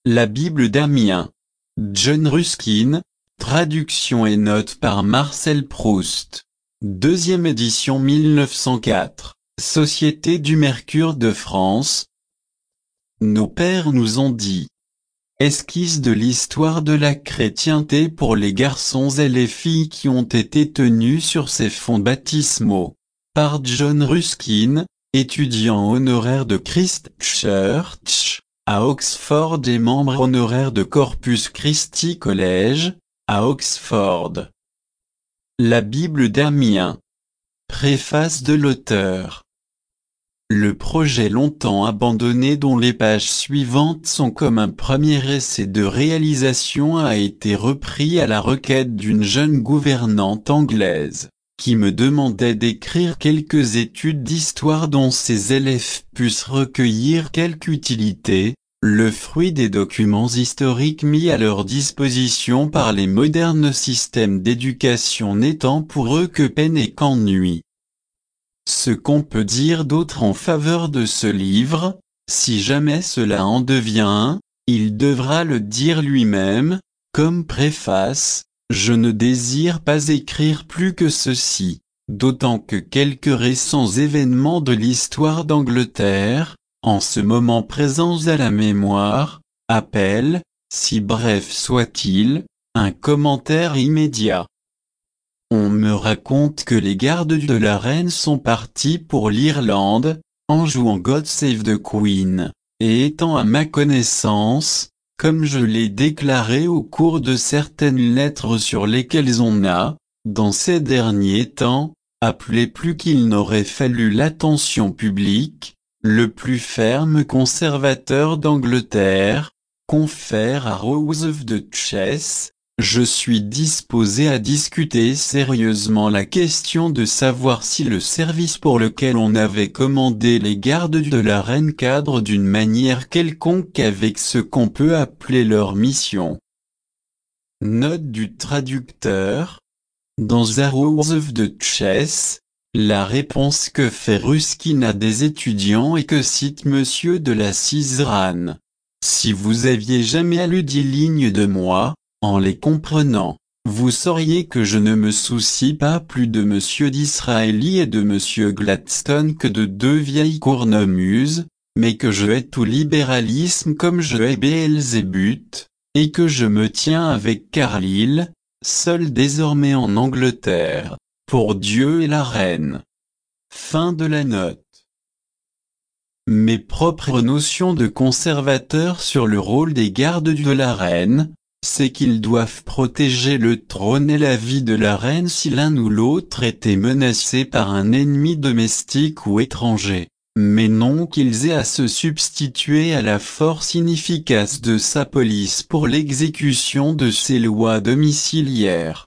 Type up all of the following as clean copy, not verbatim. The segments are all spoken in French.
La Bible d'Amiens. John Ruskin, traduction et notes par Marcel Proust. Deuxième édition 1904, Société du Mercure de France. Nos pères nous ont dit. Esquisse de l'histoire de la chrétienté pour les garçons et les filles qui ont été tenus sur ces fonds baptismaux. Par John Ruskin, étudiant honoraire de Christ Church, à Oxford et membre honoraire de Corpus Christi College, à Oxford. La Bible d'Amiens. Préface de l'auteur. Le projet longtemps abandonné dont les pages suivantes sont comme un premier essai de réalisation a été repris à la requête d'une jeune gouvernante anglaise, qui me demandait d'écrire quelques études d'histoire dont ses élèves puissent recueillir quelque utilité, le fruit des documents historiques mis à leur disposition par les modernes systèmes d'éducation n'étant pour eux que peine et qu'ennui. Ce qu'on peut dire d'autre en faveur de ce livre, si jamais cela en devient un, il devra le dire lui-même, comme préface, je ne désire pas écrire plus que ceci, d'autant que quelques récents événements de l'histoire d'Angleterre, en ce moment présents à la mémoire, appellent, si bref soit-il, un commentaire immédiat. On me raconte que les gardes de la reine sont partis pour l'Irlande, en jouant God Save the Queen, et étant à ma connaissance, comme je l'ai déclaré au cours de certaines lettres sur lesquelles on a, dans ces derniers temps, appelé plus qu'il n'aurait fallu l'attention publique, le plus ferme conservateur d'Angleterre, confère à Rose of the Chess, je suis disposé à discuter sérieusement la question de savoir si le service pour lequel on avait commandé les gardes de la reine cadre d'une manière quelconque avec ce qu'on peut appeler leur mission. Note du traducteur. Dans A Rose of the Chess, la réponse que fait Ruskin à des étudiants et que cite Monsieur de la Sizerane. Si vous aviez jamais lu 10 lignes de moi, en les comprenant, vous sauriez que je ne me soucie pas plus de Monsieur Disraeli et de Monsieur Gladstone que de deux vieilles cornemuses, mais que je hais tout libéralisme comme je hais Beelzébuth, et que je me tiens avec Carlyle, seul désormais en Angleterre, pour Dieu et la reine. Fin de la note. Mes propres notions de conservateur sur le rôle des gardes de la reine, c'est qu'ils doivent protéger le trône et la vie de la reine si l'un ou l'autre était menacé par un ennemi domestique ou étranger, mais non qu'ils aient à se substituer à la force inefficace de sa police pour l'exécution de ses lois domiciliaires.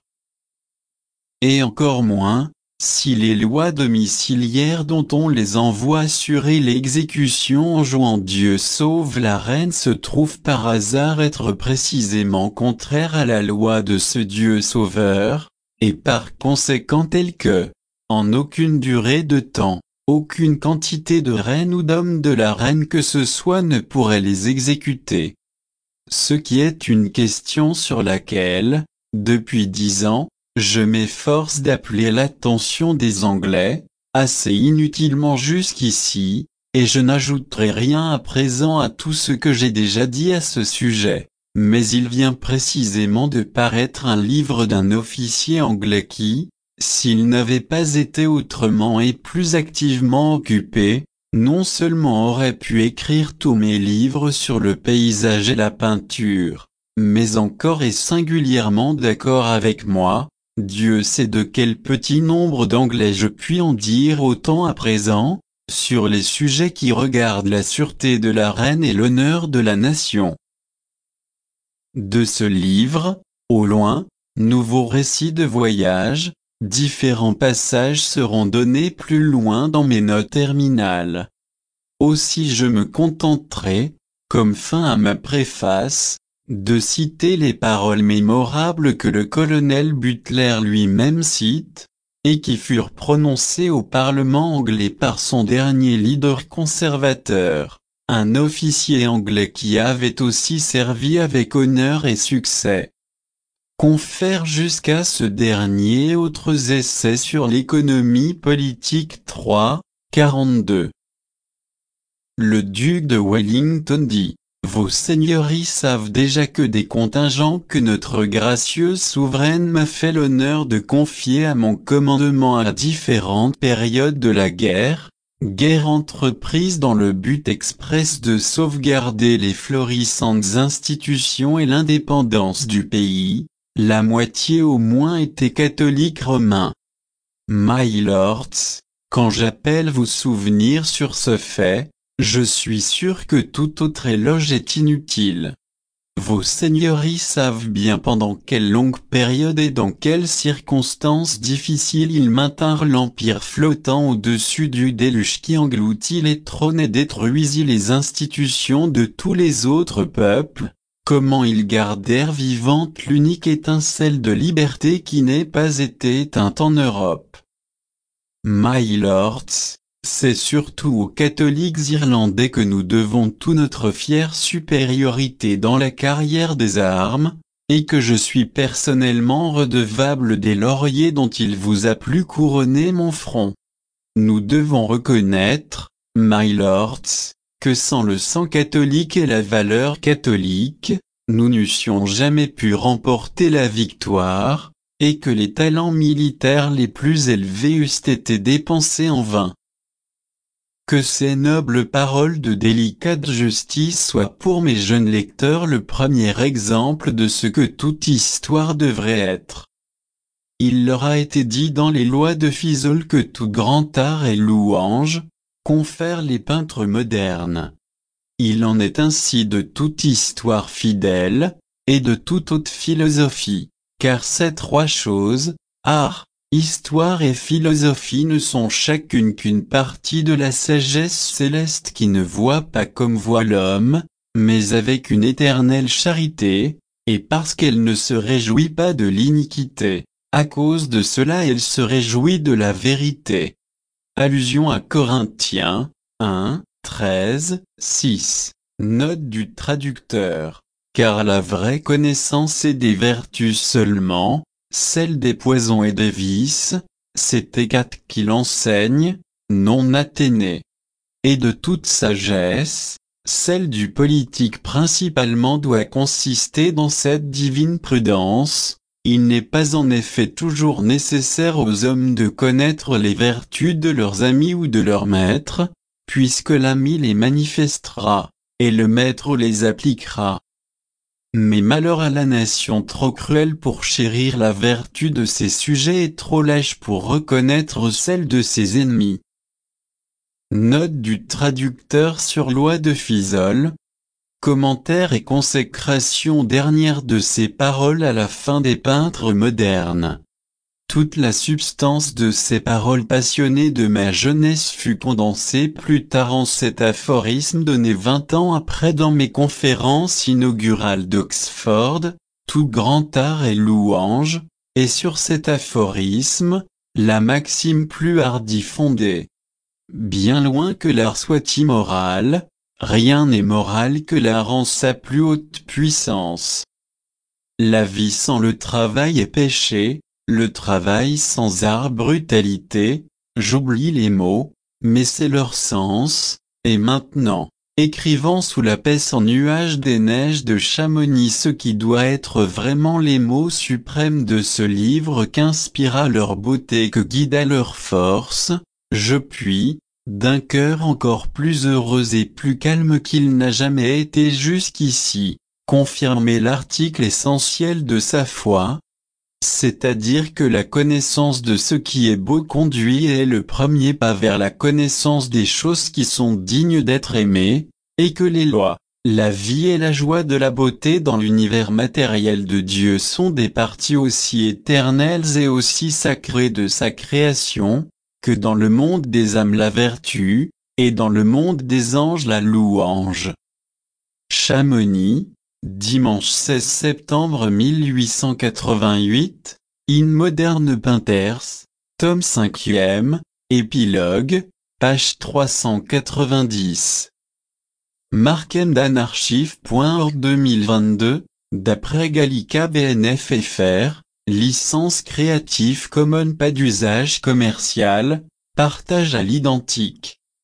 Et encore moins, si les lois domiciliaires dont on les envoie assurer l'exécution en jouant Dieu sauve la reine se trouvent par hasard être précisément contraires à la loi de ce Dieu sauveur, et par conséquent telles que, en aucune durée de temps, aucune quantité de reines ou d'hommes de la reine que ce soit ne pourrait les exécuter. Ce qui est une question sur laquelle, depuis 10 ans, je m'efforce d'appeler l'attention des Anglais, assez inutilement jusqu'ici, et je n'ajouterai rien à présent à tout ce que j'ai déjà dit à ce sujet, mais il vient précisément de paraître un livre d'un officier anglais qui, s'il n'avait pas été autrement et plus activement occupé, non seulement aurait pu écrire tous mes livres sur le paysage et la peinture, mais encore et singulièrement d'accord avec moi. Dieu sait de quel petit nombre d'Anglais je puis en dire autant à présent, sur les sujets qui regardent la sûreté de la reine et l'honneur de la nation. De ce livre, au loin, nouveau récit de voyage, différents passages seront donnés plus loin dans mes notes terminales. Aussi je me contenterai, comme fin à ma préface, de citer les paroles mémorables que le colonel Butler lui-même cite, et qui furent prononcées au Parlement anglais par son dernier leader conservateur, un officier anglais qui avait aussi servi avec honneur et succès. Confère jusqu'à ce dernier autres essais sur l'économie politique 3, 42. Le duc de Wellington dit, « Vos seigneuries savent déjà que des contingents que notre gracieuse souveraine m'a fait l'honneur de confier à mon commandement à différentes périodes de la guerre, guerre entreprise dans le but express de sauvegarder les florissantes institutions et l'indépendance du pays, la moitié au moins étaient catholiques romains. My lords, quand j'appelle vos souvenirs sur ce fait, je suis sûr que tout autre éloge est inutile. Vos seigneuries savent bien pendant quelle longue période et dans quelles circonstances difficiles ils maintinrent l'empire flottant au-dessus du déluge qui engloutit les trônes et détruisit les institutions de tous les autres peuples, comment ils gardèrent vivante l'unique étincelle de liberté qui n'ait pas été éteinte en Europe. My lords, c'est surtout aux catholiques irlandais que nous devons toute notre fière supériorité dans la carrière des armes, et que je suis personnellement redevable des lauriers dont il vous a plu couronner mon front. Nous devons reconnaître, my lords, que sans le sang catholique et la valeur catholique, nous n'eussions jamais pu remporter la victoire, et que les talents militaires les plus élevés eussent été dépensés en vain. Que ces nobles paroles de délicate justice soient pour mes jeunes lecteurs le premier exemple de ce que toute histoire devrait être. Il leur a été dit dans les lois de Fiesole que tout grand art et louange, confèrent les peintres modernes. Il en est ainsi de toute histoire fidèle, et de toute haute philosophie, car ces trois choses, art, histoire et philosophie ne sont chacune qu'une partie de la sagesse céleste qui ne voit pas comme voit l'homme, mais avec une éternelle charité, et parce qu'elle ne se réjouit pas de l'iniquité, à cause de cela elle se réjouit de la vérité. Allusion à Corinthiens, 1, 13, 6. Note du traducteur. Car la vraie connaissance est des vertus seulement, celle des poisons et des vices, c'est Hécate qui l'enseigne, non Athénée. Et de toute sagesse, celle du politique principalement doit consister dans cette divine prudence. Il n'est pas en effet toujours nécessaire aux hommes de connaître les vertus de leurs amis ou de leurs maîtres, puisque l'ami les manifestera, et le maître les appliquera. Mais malheur à la nation trop cruelle pour chérir la vertu de ses sujets et trop lâche pour reconnaître celle de ses ennemis. Note du traducteur sur Loi de Fiesole. Commentaire et consécration dernière de ces paroles à la fin des peintres modernes. Toute la substance de ces paroles passionnées de ma jeunesse fut condensée plus tard en cet aphorisme donné 20 ans après dans mes conférences inaugurales d'Oxford, tout grand art est louange, et sur cet aphorisme, la maxime plus hardie fondée. Bien loin que l'art soit immoral, rien n'est moral que l'art en sa plus haute puissance. La vie sans le travail est péché, le travail sans art brutalité, j'oublie les mots, mais c'est leur sens, et maintenant, écrivant sous la paix sans nuage des neiges de Chamonix ce qui doit être vraiment les mots suprêmes de ce livre qu'inspira leur beauté que guida leur force, je puis, d'un cœur encore plus heureux et plus calme qu'il n'a jamais été jusqu'ici, confirmer l'article essentiel de sa foi, c'est-à-dire que la connaissance de ce qui est beau conduit et est le premier pas vers la connaissance des choses qui sont dignes d'être aimées, et que les lois, la vie et la joie de la beauté dans l'univers matériel de Dieu sont des parties aussi éternelles et aussi sacrées de sa création, que dans le monde des âmes la vertu, et dans le monde des anges la louange. Chamonix, dimanche 16 septembre 1888, In Moderne Painters, tome 5e, épilogue, page 390. Markendanarchive.org 2022, d'après Gallica BNF FR, licence Creative Commons pas d'usage commercial, partage à l'identique.